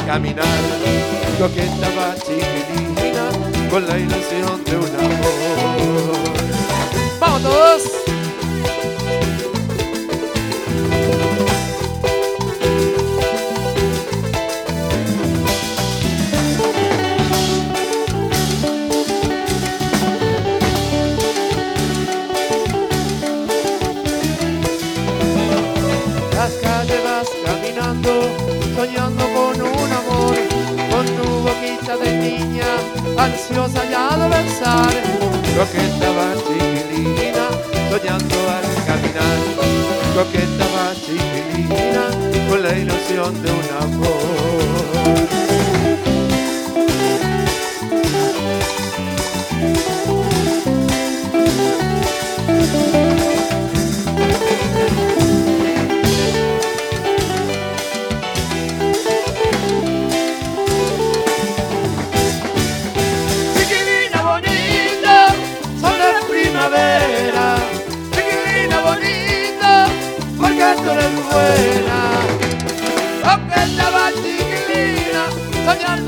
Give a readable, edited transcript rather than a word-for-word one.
caminar. Coqueta va chiquilina con la ilusión de un amor. ¡Vamos todos! Las calles vas caminando, soñando con un amor, con tu boquita de niña, ansiosa ya de besar. Coqueta va chiquilina, soñando al caminar. Coqueta va chiquilina, con la ilusión de un amor. Chiquilina bonita, porque tú eres buena. Coqueta va chiquilina, soñando